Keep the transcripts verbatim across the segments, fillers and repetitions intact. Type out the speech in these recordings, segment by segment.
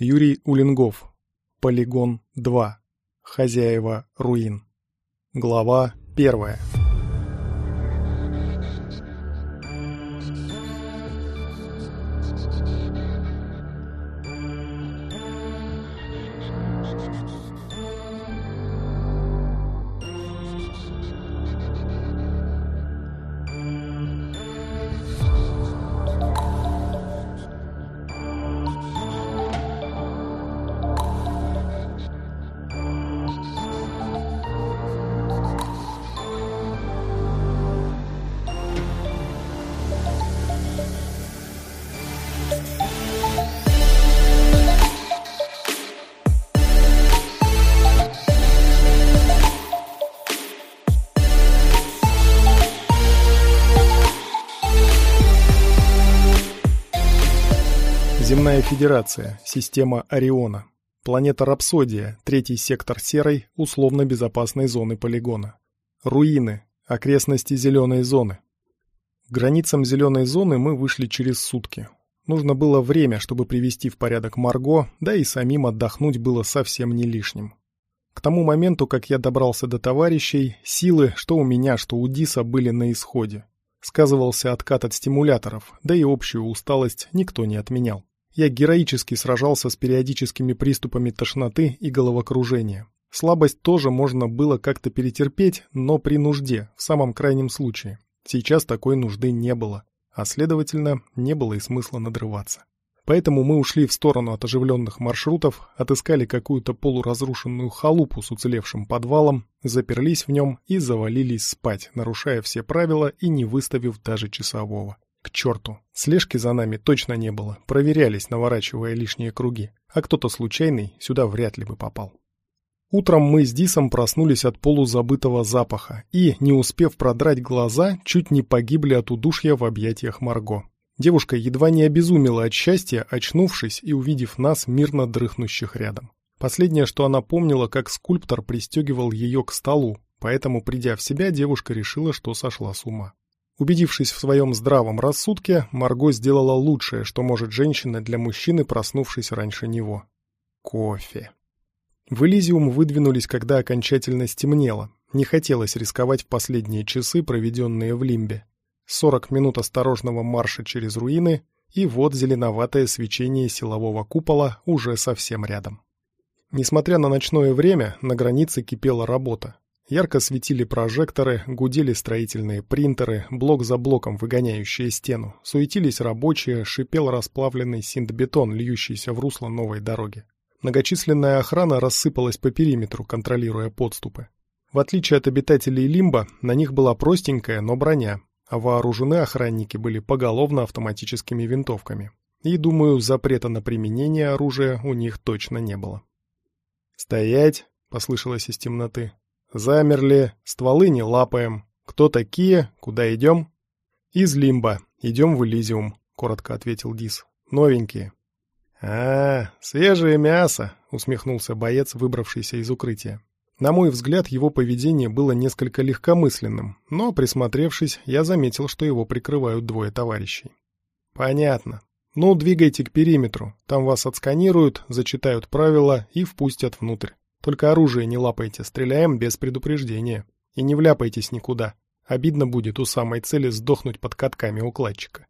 Юрий Улингов. Полигон два. Хозяева руин. Глава первая. Земная Федерация, система Ориона. Планета Рапсодия, третий сектор серой, условно-безопасной зоны полигона. Руины, окрестности зеленой зоны. К границам зеленой зоны мы вышли через сутки. Нужно было время, чтобы привести в порядок Марго, да и самим отдохнуть было совсем не лишним. К тому моменту, как я добрался до товарищей, силы, что у меня, что у Диса, были на исходе. Сказывался откат от стимуляторов, да и общую усталость никто не отменял. Я героически сражался с периодическими приступами тошноты и головокружения. Слабость тоже можно было как-то перетерпеть, но при нужде, в самом крайнем случае. Сейчас такой нужды не было, а следовательно, не было и смысла надрываться. Поэтому мы ушли в сторону от оживленных маршрутов, отыскали какую-то полуразрушенную халупу с уцелевшим подвалом, заперлись в нем и завалились спать, нарушая все правила и не выставив даже часового. К черту, слежки за нами точно не было, проверялись, наворачивая лишние круги, а кто-то случайный сюда вряд ли бы попал. Утром мы с Дисом проснулись от полузабытого запаха и, не успев продрать глаза, чуть не погибли от удушья в объятиях Марго. Девушка едва не обезумела от счастья, очнувшись и увидев нас, мирно дрыхнущих рядом. Последнее, что она помнила, как скульптор пристегивал ее к столу, поэтому, придя в себя, девушка решила, что сошла с ума. Убедившись в своем здравом рассудке, Марго сделала лучшее, что может женщина для мужчины, проснувшись раньше него. Кофе. В Элизиум выдвинулись, когда окончательно стемнело. Не хотелось рисковать в последние часы, проведенные в Лимбе. сорок минут осторожного марша через руины, и вот зеленоватое свечение силового купола уже совсем рядом. Несмотря на ночное время, на границе кипела работа. Ярко светили прожекторы, гудели строительные принтеры, блок за блоком выгоняющие стену, суетились рабочие, шипел расплавленный синтбетон, льющийся в русло новой дороги. Многочисленная охрана рассыпалась по периметру, контролируя подступы. В отличие от обитателей Лимба, на них была простенькая, но броня, а вооружены охранники были поголовно автоматическими винтовками. И, думаю, запрета на применение оружия у них точно не было. «Стоять!» — послышалось из темноты. «Замерли, стволы не лапаем. Кто такие? Куда идем?» «Из Лимба. Идем в Элизиум», — коротко ответил Дис. «Новенькие». «А, свежее мясо», — усмехнулся боец, выбравшийся из укрытия. На мой взгляд, его поведение было несколько легкомысленным, но, присмотревшись, я заметил, что его прикрывают двое товарищей. «Понятно. Ну, двигайте к периметру. Там вас отсканируют, зачитают правила и впустят внутрь. Только оружие не лапайте, стреляем без предупреждения. И не вляпайтесь никуда. Обидно будет у самой цели сдохнуть под катками укладчика».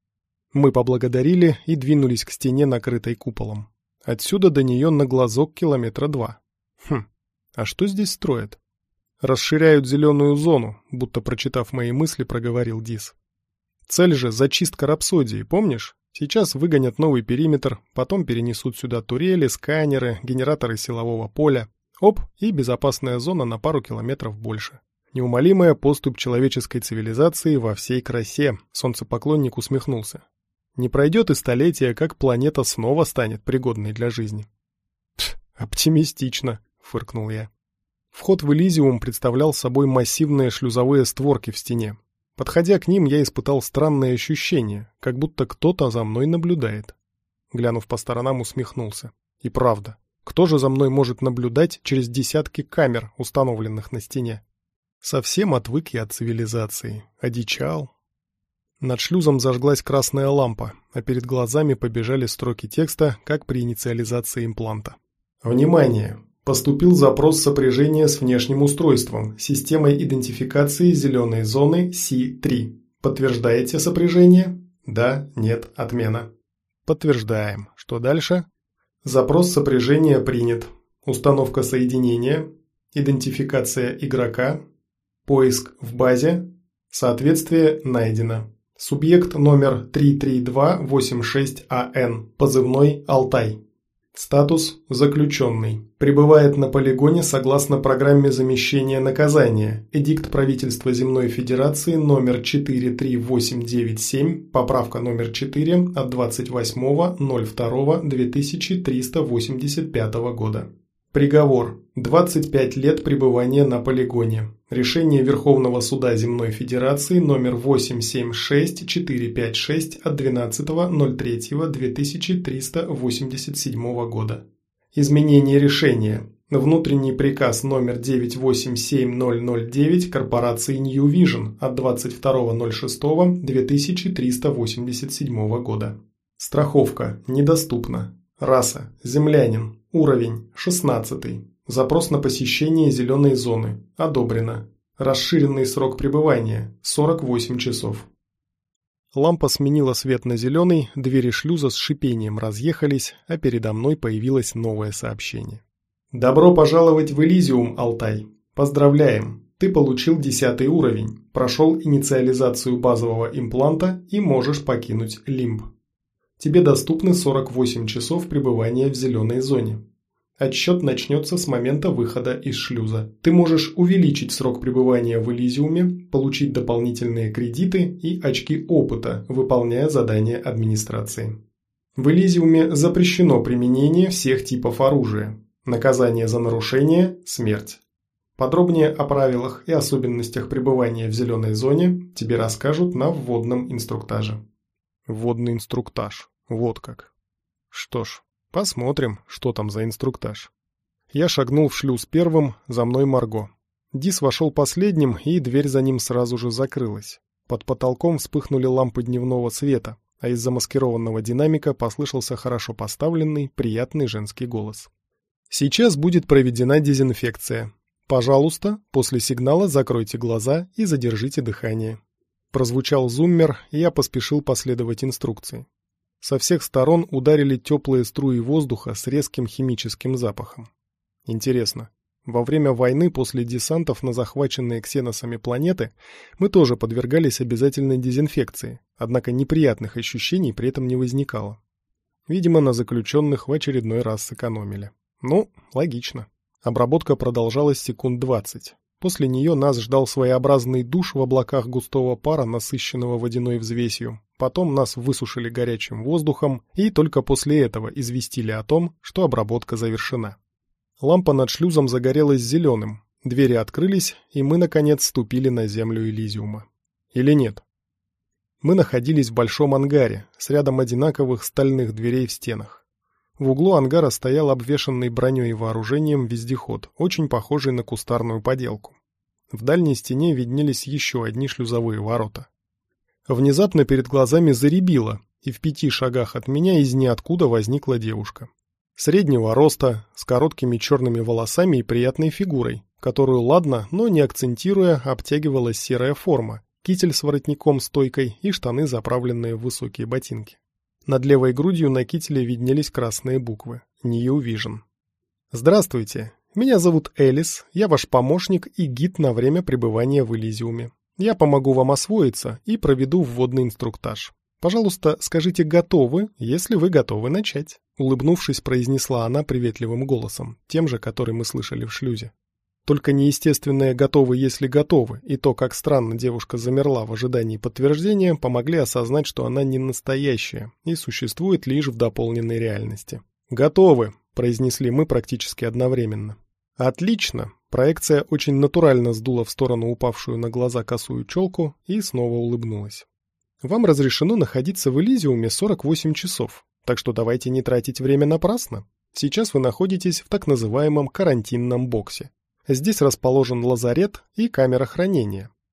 Мы поблагодарили и двинулись к стене, накрытой куполом. Отсюда до нее на глазок километра два. Хм, а что здесь строят? Расширяют зеленую зону, будто прочитав мои мысли, проговорил Дис. Цель же зачистка Рапсодии, помнишь? Сейчас выгонят новый периметр, потом перенесут сюда турели, сканеры, генераторы силового поля. Оп, и безопасная зона на пару километров больше. Неумолимая поступь человеческой цивилизации во всей красе, солнцепоклонник усмехнулся. Не пройдет и столетия, как планета снова станет пригодной для жизни. Пф, оптимистично, фыркнул я. Вход в Элизиум представлял собой массивные шлюзовые створки в стене. Подходя к ним, я испытал странное ощущение, как будто кто-то за мной наблюдает. Глянув по сторонам, усмехнулся. И правда, кто же за мной может наблюдать через десятки камер, установленных на стене? Совсем отвык я от цивилизации, одичал. Над шлюзом зажглась красная лампа, а перед глазами побежали строки текста, как при инициализации импланта. Внимание! Поступил запрос сопряжения с внешним устройством, системой идентификации зеленой зоны Си три. Подтверждаете сопряжение? Да, нет, отмена. Подтверждаем. Что дальше? Запрос сопряжения принят. Установка соединения, идентификация игрока, поиск в базе, соответствие найдено. Субъект номер три три два восемь шесть А Н, позывной Алтай. Статус заключенный. Пребывает на полигоне согласно программе замещения наказания. Эдикт правительства Земной Федерации номер четыре три восемь девять семь, поправка номер четыре от двадцать восьмого ноль второго две тысячи триста восемьдесят пятого года. Приговор. двадцать пять лет пребывания на полигоне. Решение Верховного суда Земной Федерации номер восемь семь шесть четыре пять шесть от двенадцатого ноль третьего две тысячи триста восемьдесят седьмого года. Изменение решения. Внутренний приказ номер девять восемь семь ноль ноль девять корпорации New Vision от двадцать второго ноль шестого две тысячи триста восемьдесят седьмого года. Страховка. Недоступна. Раса. Землянин. Уровень. шестнадцатый. Запрос на посещение зеленой зоны. Одобрено. Расширенный срок пребывания. сорок восемь часов. Лампа сменила свет на зеленый, двери шлюза с шипением разъехались, а передо мной появилось новое сообщение. Добро пожаловать в Элизиум, Алтай. Поздравляем. Ты получил десятый уровень, прошел инициализацию базового импланта и можешь покинуть Лимб. Тебе доступны сорок восемь часов пребывания в зеленой зоне. Отсчет начнется с момента выхода из шлюза. Ты можешь увеличить срок пребывания в Элизиуме, получить дополнительные кредиты и очки опыта, выполняя задания администрации. В Элизиуме запрещено применение всех типов оружия. Наказание за нарушение – смерть. Подробнее о правилах и особенностях пребывания в зеленой зоне тебе расскажут на вводном инструктаже. Вводный инструктаж. Вот как. Что ж, посмотрим, что там за инструктаж. Я шагнул в шлюз первым, за мной Марго. Дис вошел последним, и дверь за ним сразу же закрылась. Под потолком вспыхнули лампы дневного света, а из замаскированного динамика послышался хорошо поставленный, приятный женский голос. Сейчас будет проведена дезинфекция. Пожалуйста, после сигнала закройте глаза и задержите дыхание. Прозвучал зуммер, и я поспешил последовать инструкции. Со всех сторон ударили теплые струи воздуха с резким химическим запахом. Интересно, во время войны после десантов на захваченные ксеносами планеты мы тоже подвергались обязательной дезинфекции, однако неприятных ощущений при этом не возникало. Видимо, на заключенных в очередной раз сэкономили. Ну, логично. Обработка продолжалась секунд двадцать. После нее нас ждал своеобразный душ в облаках густого пара, насыщенного водяной взвесью. Потом нас высушили горячим воздухом и только после этого известили о том, что обработка завершена. Лампа над шлюзом загорелась зеленым, двери открылись, и мы, наконец, ступили на землю Элизиума. Или нет? Мы находились в большом ангаре с рядом одинаковых стальных дверей в стенах. В углу ангара стоял обвешанный броней и вооружением вездеход, очень похожий на кустарную поделку. В дальней стене виднелись еще одни шлюзовые ворота. Внезапно перед глазами зарябило, и в пяти шагах от меня из ниоткуда возникла девушка. Среднего роста, с короткими черными волосами и приятной фигурой, которую ладно, но не акцентируя, обтягивала серая форма, китель с воротником-стойкой и штаны, заправленные в высокие ботинки. Над левой грудью на кителе виднелись красные буквы «New Vision». «Здравствуйте, меня зовут Элис, я ваш помощник и гид на время пребывания в Элизиуме. Я помогу вам освоиться и проведу вводный инструктаж. Пожалуйста, скажите «готовы», если вы готовы начать», — улыбнувшись, произнесла она приветливым голосом, тем же, который мы слышали в шлюзе. Только неестественное «готовы, если готовы» и то, как странно девушка замерла в ожидании подтверждения, помогли осознать, что она не настоящая и существует лишь в дополненной реальности. «Готовы», — произнесли мы практически одновременно. «Отлично!» Проекция очень натурально сдула в сторону упавшую на глаза косую челку и снова улыбнулась. «Вам разрешено находиться в Элизиуме сорок восемь часов, так что давайте не тратить время напрасно. Сейчас вы находитесь в так называемом карантинном боксе. Здесь расположен лазарет и камера хранения.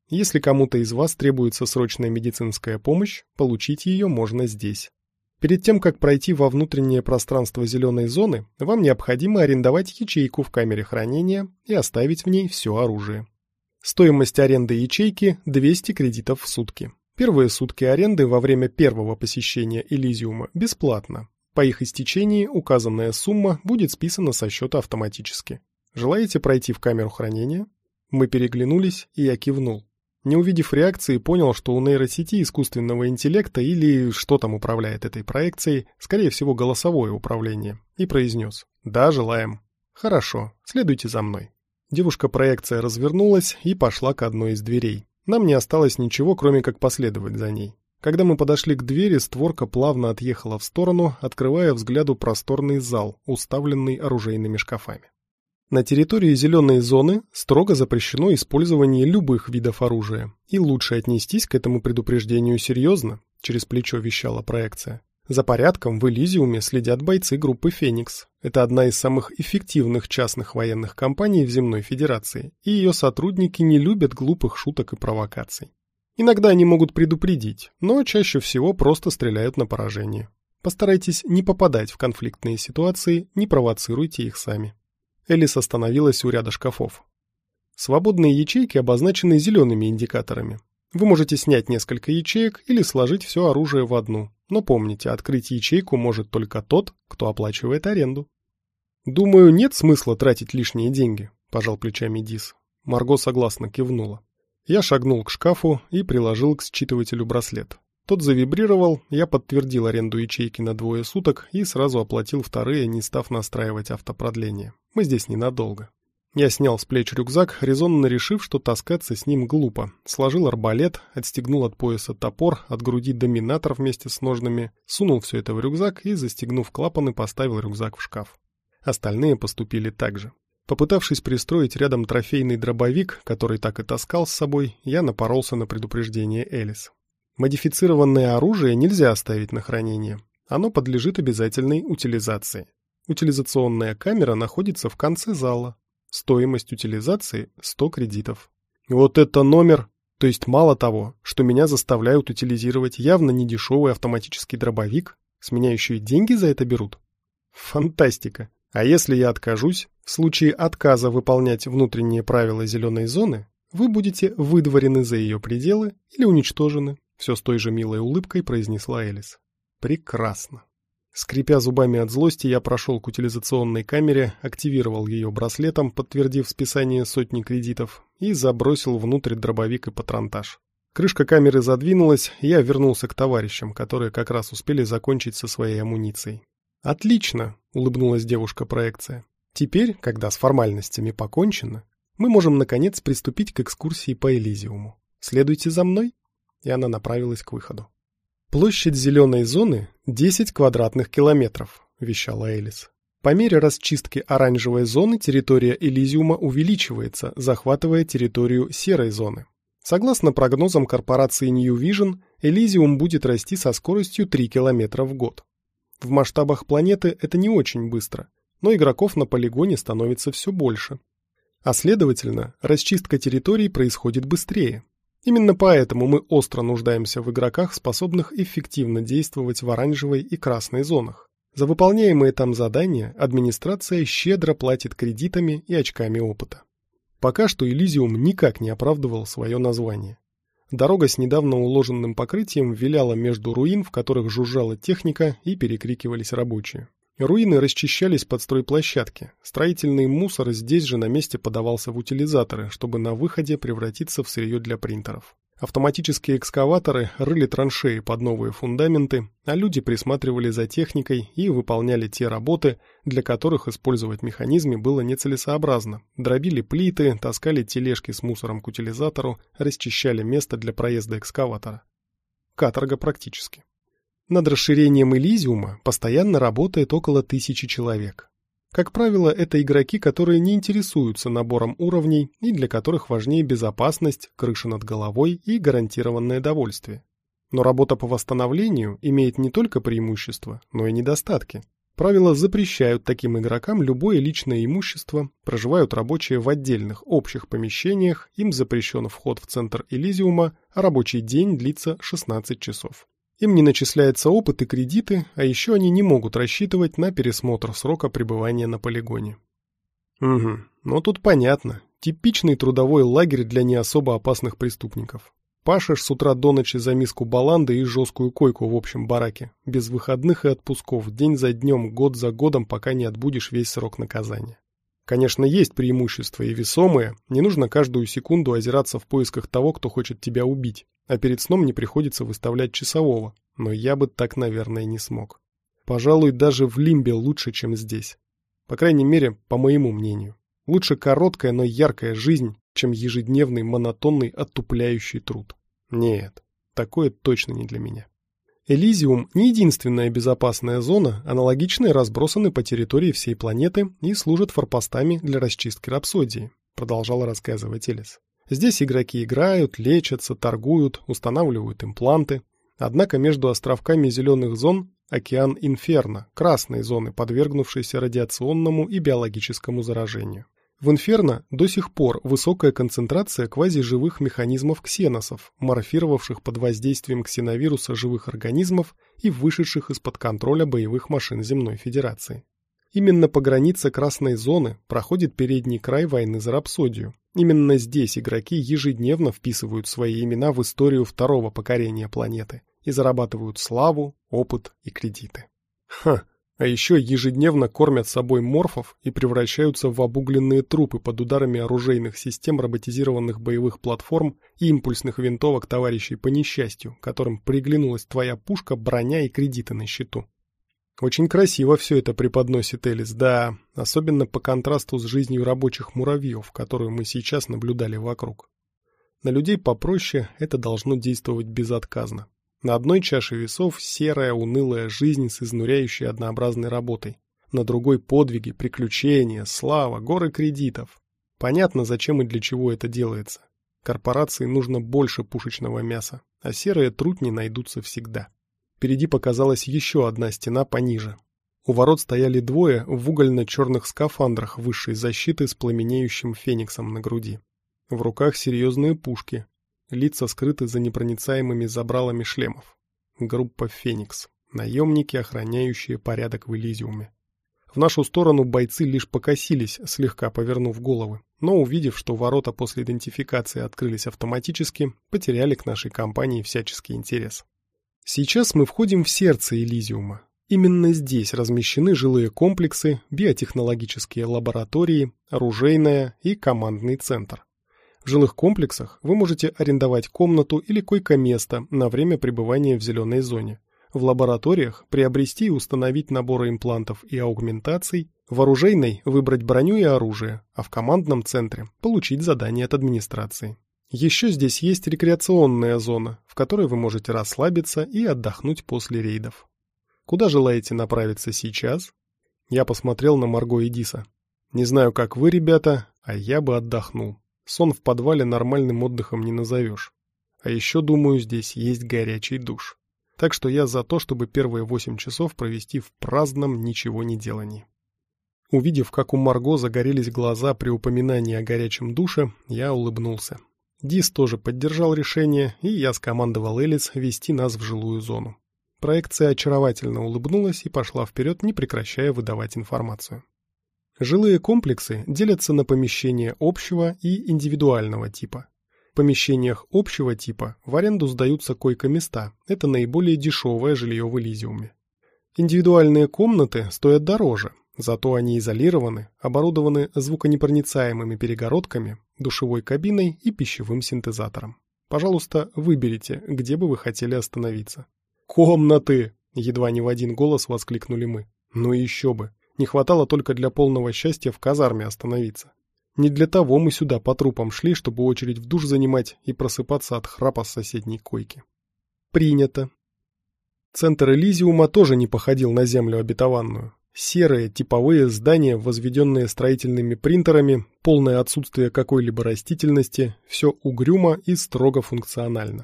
Если кому-то из вас требуется срочная медицинская помощь, получить ее можно здесь. Перед тем, как пройти во внутреннее пространство зеленой зоны, вам необходимо арендовать ячейку в камере хранения и оставить в ней все оружие. Стоимость аренды ячейки – двести кредитов в сутки. Первые сутки аренды во время первого посещения Элизиума бесплатно. По их истечении указанная сумма будет списана со счета автоматически. Желаете пройти в камеру хранения? Мы переглянулись, и я кивнул. Не увидев реакции, понял, что у нейросети искусственного интеллекта или что там управляет этой проекцией, скорее всего голосовое управление, и произнес: «Да, желаем». «Хорошо, следуйте за мной». Девушка-проекция развернулась и пошла к одной из дверей. Нам не осталось ничего, кроме как последовать за ней. Когда мы подошли к двери, створка плавно отъехала в сторону, открывая взгляду просторный зал, уставленный оружейными шкафами. На территории зеленой зоны строго запрещено использование любых видов оружия, и лучше отнестись к этому предупреждению серьезно, через плечо вещала проекция. За порядком в Элизиуме следят бойцы группы «Феникс». Это одна из самых эффективных частных военных компаний в Земной Федерации, и ее сотрудники не любят глупых шуток и провокаций. Иногда они могут предупредить, но чаще всего просто стреляют на поражение. Постарайтесь не попадать в конфликтные ситуации, не провоцируйте их сами. Элис остановилась у ряда шкафов. Свободные ячейки обозначены зелеными индикаторами. Вы можете снять несколько ячеек или сложить все оружие в одну, но помните, открыть ячейку может только тот, кто оплачивает аренду. «Думаю, нет смысла тратить лишние деньги», – пожал плечами Дис. Марго согласно кивнула. Я шагнул к шкафу и приложил к считывателю браслет. Тот завибрировал, я подтвердил аренду ячейки на двое суток и сразу оплатил вторые, не став настраивать автопродление. Мы здесь ненадолго. Я снял с плеч рюкзак, резонно решив, что таскаться с ним глупо. Сложил арбалет, отстегнул от пояса топор, от груди доминатор вместе с ножными, сунул все это в рюкзак и, застегнув клапаны, поставил рюкзак в шкаф. Остальные поступили так же. Попытавшись пристроить рядом трофейный дробовик, который так и таскал с собой, я напоролся на предупреждение Элис. Модифицированное оружие нельзя оставить на хранение. Оно подлежит обязательной утилизации. Утилизационная камера находится в конце зала. Стоимость утилизации – сто кредитов. Вот это номер! То есть мало того, что меня заставляют утилизировать явно недешевый автоматический дробовик, с меня еще и деньги за это берут? Фантастика! А если я откажусь, в случае отказа выполнять внутренние правила зеленой зоны, вы будете выдворены за ее пределы или уничтожены. Все с той же милой улыбкой произнесла Элис. Прекрасно. Скрипя зубами от злости, я прошел к утилизационной камере, активировал ее браслетом, подтвердив списание сотни кредитов, и забросил внутрь дробовик и патронтаж. Крышка камеры задвинулась, и я вернулся к товарищам, которые как раз успели закончить со своей амуницией. «Отлично!» — улыбнулась девушка-проекция. «Теперь, когда с формальностями покончено, мы можем, наконец, приступить к экскурсии по Элизиуму. Следуйте за мной!» И она направилась к выходу. «Площадь зеленой зоны – десять квадратных километров», – вещала Элис. «По мере расчистки оранжевой зоны территория Элизиума увеличивается, захватывая территорию серой зоны. Согласно прогнозам корпорации New Vision, Элизиум будет расти со скоростью три километра в год. В масштабах планеты это не очень быстро, но игроков на полигоне становится все больше. А следовательно, расчистка территорий происходит быстрее. Именно поэтому мы остро нуждаемся в игроках, способных эффективно действовать в оранжевой и красной зонах. За выполняемые там задания администрация щедро платит кредитами и очками опыта. Пока что Элизиум никак не оправдывал свое название. Дорога с недавно уложенным покрытием виляла между руин, в которых жужжала техника и перекрикивались рабочие. Руины расчищались под стройплощадки. Строительный мусор здесь же на месте подавался в утилизаторы, чтобы на выходе превратиться в сырье для принтеров. Автоматические экскаваторы рыли траншеи под новые фундаменты, а люди присматривали за техникой и выполняли те работы, для которых использовать механизмы было нецелесообразно. Дробили плиты, таскали тележки с мусором к утилизатору, расчищали место для проезда экскаватора. Каторга практически. Над расширением Элизиума постоянно работает около тысячи человек. Как правило, это игроки, которые не интересуются набором уровней и для которых важнее безопасность, крыша над головой и гарантированное довольствие. Но работа по восстановлению имеет не только преимущества, но и недостатки. Правила запрещают таким игрокам любое личное имущество, проживают рабочие в отдельных общих помещениях, им запрещен вход в центр Элизиума, а рабочий день длится шестнадцать часов. Им не начисляются опыт и кредиты, а еще они не могут рассчитывать на пересмотр срока пребывания на полигоне. Угу, ну тут понятно. Типичный трудовой лагерь для не особо опасных преступников. Пашешь с утра до ночи за миску баланды и жесткую койку в общем бараке, без выходных и отпусков, день за днем, год за годом, пока не отбудешь весь срок наказания. Конечно, есть преимущества и весомые, не нужно каждую секунду озираться в поисках того, кто хочет тебя убить, а перед сном не приходится выставлять часового, но я бы так, наверное, не смог. Пожалуй, даже в Лимбе лучше, чем здесь. По крайней мере, по моему мнению. Лучше короткая, но яркая жизнь, чем ежедневный, монотонный, оттупляющий труд. Нет, такое точно не для меня. Элизиум не единственная безопасная зона, аналогичные разбросаны по территории всей планеты и служат форпостами для расчистки рапсодии, продолжала рассказывать Элис. Здесь игроки играют, лечатся, торгуют, устанавливают импланты. Однако между островками зеленых зон океан Инферно, красной зоны, подвергнувшейся радиационному и биологическому заражению. В Инферно до сих пор высокая концентрация квазиживых механизмов ксеносов, морфировавших под воздействием ксеновируса живых организмов и вышедших из-под контроля боевых машин Земной Федерации. Именно по границе красной зоны проходит передний край войны за рапсодию. Именно здесь игроки ежедневно вписывают свои имена в историю второго покорения планеты и зарабатывают славу, опыт и кредиты. Ха! А еще ежедневно кормят собой морфов и превращаются в обугленные трупы под ударами оружейных систем роботизированных боевых платформ и импульсных винтовок товарищей по несчастью, которым приглянулась твоя пушка, броня и кредиты на счету. Очень красиво все это преподносит Элис, да, особенно по контрасту с жизнью рабочих муравьев, которую мы сейчас наблюдали вокруг. На людей попроще это должно действовать безотказно. На одной чаше весов серая, унылая жизнь с изнуряющей однообразной работой. На другой подвиги, приключения, слава, горы кредитов. Понятно, зачем и для чего это делается. Корпорации нужно больше пушечного мяса, а серые трутни найдутся всегда. Впереди показалась еще одна стена пониже. У ворот стояли двое в угольно-черных скафандрах высшей защиты с пламенеющим фениксом на груди. В руках серьезные пушки. Лица скрыты за непроницаемыми забралами шлемов. Группа «Феникс». Наемники, охраняющие порядок в Элизиуме. В нашу сторону бойцы лишь покосились, слегка повернув головы, но, увидев, что ворота после идентификации открылись автоматически, потеряли к нашей компании всяческий интерес. Сейчас мы входим в сердце Элизиума. Именно здесь размещены жилые комплексы, биотехнологические лаборатории, оружейная и командный центр. В жилых комплексах вы можете арендовать комнату или койко-место на время пребывания в зеленой зоне. В лабораториях приобрести и установить наборы имплантов и аугментаций, в оружейной выбрать броню и оружие, а в командном центре получить задание от администрации. Еще здесь есть рекреационная зона, в которой вы можете расслабиться и отдохнуть после рейдов. Куда желаете направиться сейчас? Я посмотрел на Марго и Диса. Не знаю, как вы, ребята, а я бы отдохнул. Сон в подвале нормальным отдыхом не назовешь. А еще, думаю, здесь есть горячий душ. Так что я за то, чтобы первые восемь часов провести в праздном ничего не делании. Увидев, как у Марго загорелись глаза при упоминании о горячем душе, я улыбнулся. Дис тоже поддержал решение, и я скомандовал Элис вести нас в жилую зону. Проекция очаровательно улыбнулась и пошла вперед, не прекращая выдавать информацию. Жилые комплексы делятся на помещения общего и индивидуального типа. В помещениях общего типа в аренду сдаются койко-места, это наиболее дешевое жилье в Элизиуме. Индивидуальные комнаты стоят дороже, зато они изолированы, оборудованы звуконепроницаемыми перегородками, душевой кабиной и пищевым синтезатором. Пожалуйста, выберите, где бы вы хотели остановиться. «Комнаты!» — едва не в один голос воскликнули мы. «Ну еще бы! Не хватало только для полного счастья в казарме остановиться. Не для того мы сюда по трупам шли, чтобы очередь в душ занимать и просыпаться от храпа с соседней койки». «Принято». Центр Элизиума тоже не походил на землю обетованную. Серые типовые здания, возведенные строительными принтерами, полное отсутствие какой-либо растительности, все угрюмо и строго функционально.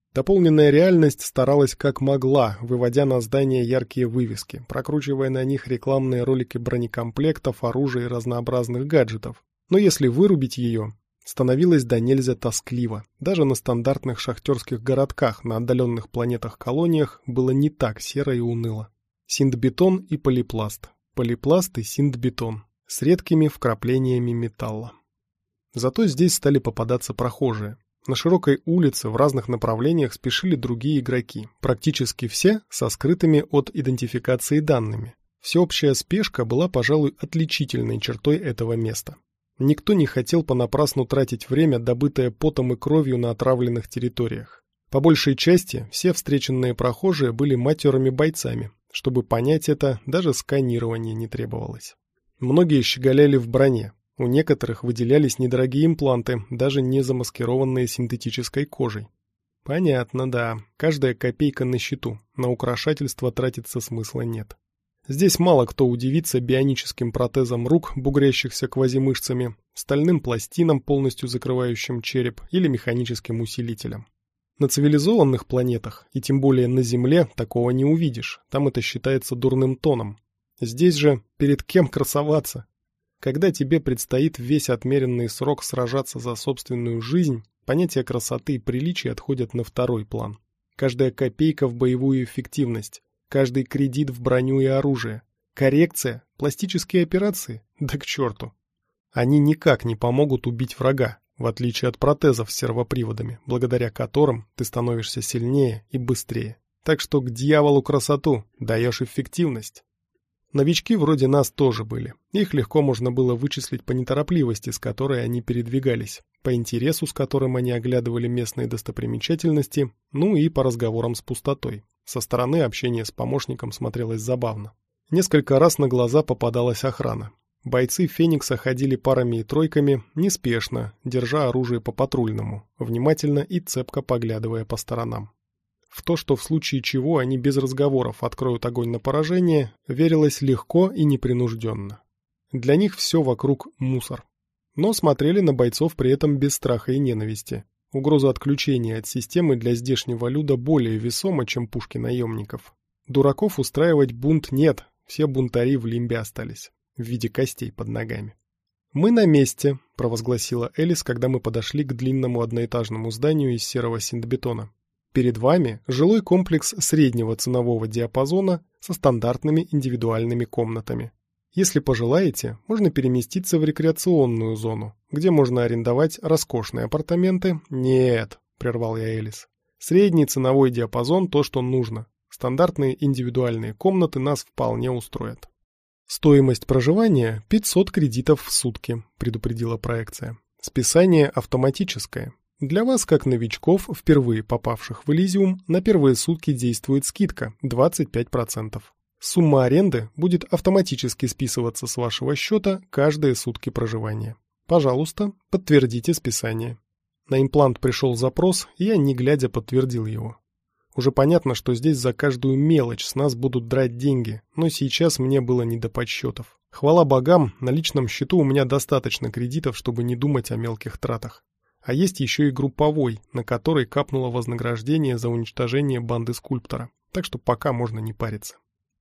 Дополненная реальность старалась как могла, выводя на здание яркие вывески, прокручивая на них рекламные ролики бронекомплектов, оружия и разнообразных гаджетов. Но если вырубить ее, становилось до нельзя тоскливо. Даже на стандартных шахтерских городках, на отдаленных планетах-колониях было не так серо и уныло. Синтбетон и полипласт. Полипласт и синтбетон. С редкими вкраплениями металла. Зато здесь стали попадаться прохожие. На широкой улице в разных направлениях спешили другие игроки, практически все со скрытыми от идентификации данными. Всеобщая спешка была, пожалуй, отличительной чертой этого места. Никто не хотел понапрасну тратить время, добытое потом и кровью на отравленных территориях. По большей части все встреченные прохожие были матерыми бойцами. Чтобы понять это, даже сканирование не требовалось. Многие щеголяли в броне. У некоторых выделялись недорогие импланты, даже не замаскированные синтетической кожей. Понятно, да, каждая копейка на счету, на украшательство тратиться смысла нет. Здесь мало кто удивится бионическим протезам рук, бугрящихся квазимышцами, стальным пластинам, полностью закрывающим череп, или механическим усилителям. На цивилизованных планетах, и тем более на Земле, такого не увидишь, там это считается дурным тоном. Здесь же перед кем красоваться? Когда тебе предстоит весь отмеренный срок сражаться за собственную жизнь, понятия красоты и приличия отходят на второй план. Каждая копейка в боевую эффективность, каждый кредит в броню и оружие, коррекция, пластические операции, да к черту. Они никак не помогут убить врага, в отличие от протезов с сервоприводами, благодаря которым ты становишься сильнее и быстрее. Так что к дьяволу красоту, даешь эффективность. Новички вроде нас тоже были. Их легко можно было вычислить по неторопливости, с которой они передвигались, по интересу, с которым они оглядывали местные достопримечательности, ну и по разговорам с пустотой. Со стороны общение с помощником смотрелось забавно. Несколько раз на глаза попадалась охрана. Бойцы Феникса ходили парами и тройками, неспешно, держа оружие по патрульному, внимательно и цепко поглядывая по сторонам. В то, что в случае чего они без разговоров откроют огонь на поражение, верилось легко и непринужденно. Для них все вокруг мусор. Но смотрели на бойцов при этом без страха и ненависти. Угроза отключения от системы для здешнего люда более весома, чем пушки наемников. Дураков устраивать бунт нет, все бунтари в лимбе остались, в виде костей под ногами. «Мы на месте», — провозгласила Элис, когда мы подошли к длинному одноэтажному зданию из серого синтбетона. Перед вами жилой комплекс среднего ценового диапазона со стандартными индивидуальными комнатами. Если пожелаете, можно переместиться в рекреационную зону, где можно арендовать роскошные апартаменты. Нет, прервал я Элис. Средний ценовой диапазон то, что нужно. Стандартные индивидуальные комнаты нас вполне устроят. Стоимость проживания пятьсот кредитов в сутки, предупредила проекция. Списание автоматическое. Для вас, как новичков, впервые попавших в Элизиум, на первые сутки действует скидка двадцать пять процентов. Сумма аренды будет автоматически списываться с вашего счета каждые сутки проживания. Пожалуйста, подтвердите списание. На имплант пришел запрос, и я, не глядя, подтвердил его. Уже понятно, что здесь за каждую мелочь с нас будут драть деньги, но сейчас мне было не до подсчетов. Хвала богам, на личном счету у меня достаточно кредитов, чтобы не думать о мелких тратах. А есть еще и групповой, на который капнуло вознаграждение за уничтожение банды скульптора, так что пока можно не париться.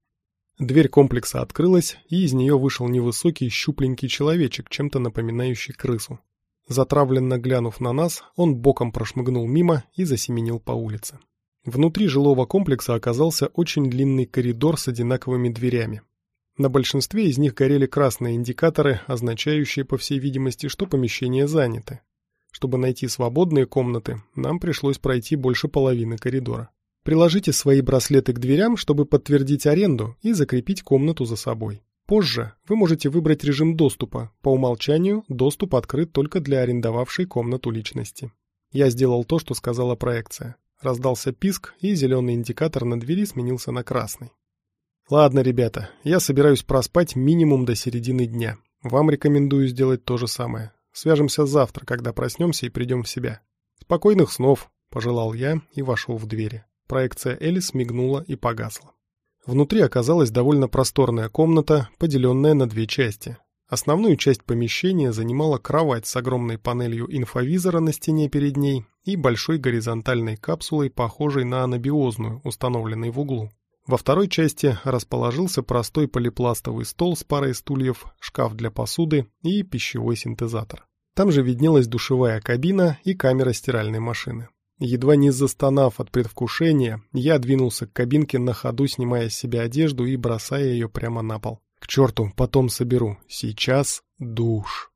Дверь комплекса открылась, и из нее вышел невысокий щупленький человечек, чем-то напоминающий крысу. Затравленно глянув на нас, он боком прошмыгнул мимо и засеменил по улице. Внутри жилого комплекса оказался очень длинный коридор с одинаковыми дверями. На большинстве из них горели красные индикаторы, означающие, по всей видимости, что помещения заняты. Чтобы найти свободные комнаты, нам пришлось пройти больше половины коридора. Приложите свои браслеты к дверям, чтобы подтвердить аренду и закрепить комнату за собой. Позже вы можете выбрать режим доступа. По умолчанию доступ открыт только для арендовавшей комнату личности. Я сделал то, что сказала проекция. Раздался писк, и зеленый индикатор на двери сменился на красный. Ладно, ребята, я собираюсь проспать минимум до середины дня. Вам рекомендую сделать то же самое. Свяжемся завтра, когда проснемся и придем в себя. Спокойных снов, пожелал я и вошел в двери. Проекция Элис мигнула и погасла. Внутри оказалась довольно просторная комната, поделенная на две части. Основную часть помещения занимала кровать с огромной панелью инфовизора на стене перед ней и большой горизонтальной капсулой, похожей на анабиозную, установленной в углу. Во второй части расположился простой полипластовый стол с парой стульев, шкаф для посуды и пищевой синтезатор. Там же виднелась душевая кабина и камера стиральной машины. Едва не застонав от предвкушения, я двинулся к кабинке на ходу, снимая с себя одежду и бросая ее прямо на пол. К черту, потом соберу. Сейчас душ.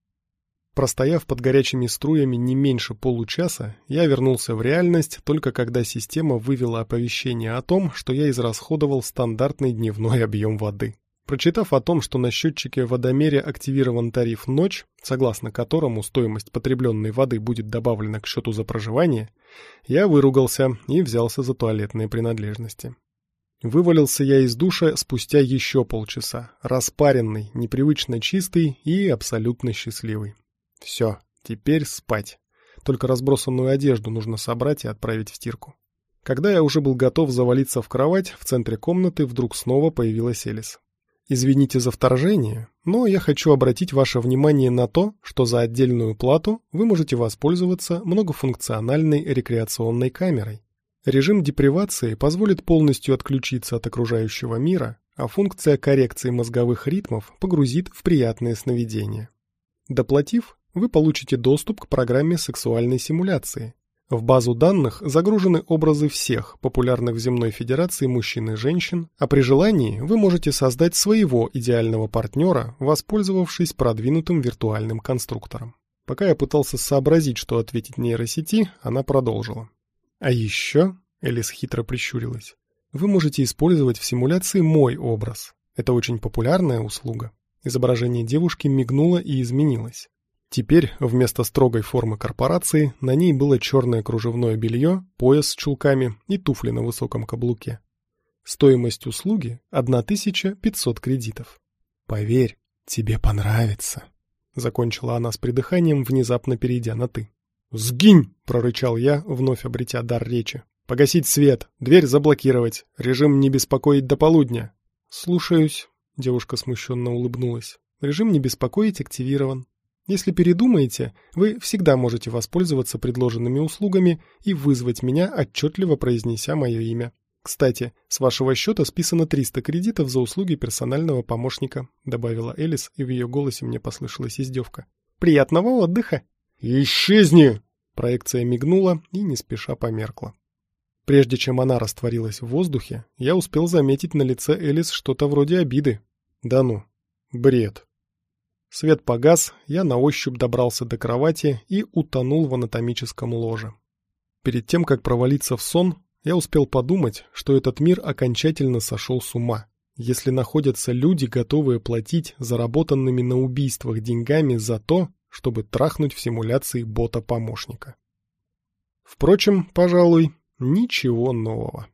Простояв под горячими струями не меньше получаса, я вернулся в реальность только когда система вывела оповещение о том, что я израсходовал стандартный дневной объем воды. Прочитав о том, что на счетчике в водомере активирован тариф «Ночь», согласно которому стоимость потребленной воды будет добавлена к счету за проживание, я выругался и взялся за туалетные принадлежности. Вывалился я из душа спустя еще полчаса, распаренный, непривычно чистый и абсолютно счастливый. Все, теперь спать. Только разбросанную одежду нужно собрать и отправить в стирку. Когда я уже был готов завалиться в кровать, в центре комнаты вдруг снова появилась Элис. Извините за вторжение, но я хочу обратить ваше внимание на то, что за отдельную плату вы можете воспользоваться многофункциональной рекреационной камерой. Режим депривации позволит полностью отключиться от окружающего мира, а функция коррекции мозговых ритмов погрузит в приятные сновидения. Доплатив, вы получите доступ к программе сексуальной симуляции. В базу данных загружены образы всех популярных в Земной Федерации мужчин и женщин, а при желании вы можете создать своего идеального партнера, воспользовавшись продвинутым виртуальным конструктором. Пока я пытался сообразить, что ответить нейросети, она продолжила. А еще, Элис хитро прищурилась, вы можете использовать в симуляции мой образ. Это очень популярная услуга. Изображение девушки мигнуло и изменилось. Теперь вместо строгой формы корпорации на ней было черное кружевное белье, пояс с чулками и туфли на высоком каблуке. Стоимость услуги — тысяча пятьсот кредитов. «Поверь, тебе понравится», — закончила она с придыханием, внезапно перейдя на «ты». «Сгинь!» — прорычал я, вновь обретя дар речи. «Погасить свет, дверь заблокировать, режим не беспокоить до полудня». «Слушаюсь», — девушка смущенно улыбнулась. «Режим не беспокоить активирован. Если передумаете, вы всегда можете воспользоваться предложенными услугами и вызвать меня, отчетливо произнеся мое имя. Кстати, с вашего счета списано триста кредитов за услуги персонального помощника», — добавила Элис, и в ее голосе мне послышалась издевка. «Приятного отдыха!» «Исчезни!» Проекция мигнула и не спеша померкла. Прежде чем она растворилась в воздухе, я успел заметить на лице Элис что-то вроде обиды. Да ну, бред. Свет погас, я на ощупь добрался до кровати и утонул в анатомическом ложе. Перед тем, как провалиться в сон, я успел подумать, что этот мир окончательно сошел с ума. Если находятся люди, готовые платить заработанными на убийствах деньгами за то, чтобы трахнуть в симуляции бота-помощника. Впрочем, пожалуй, ничего нового.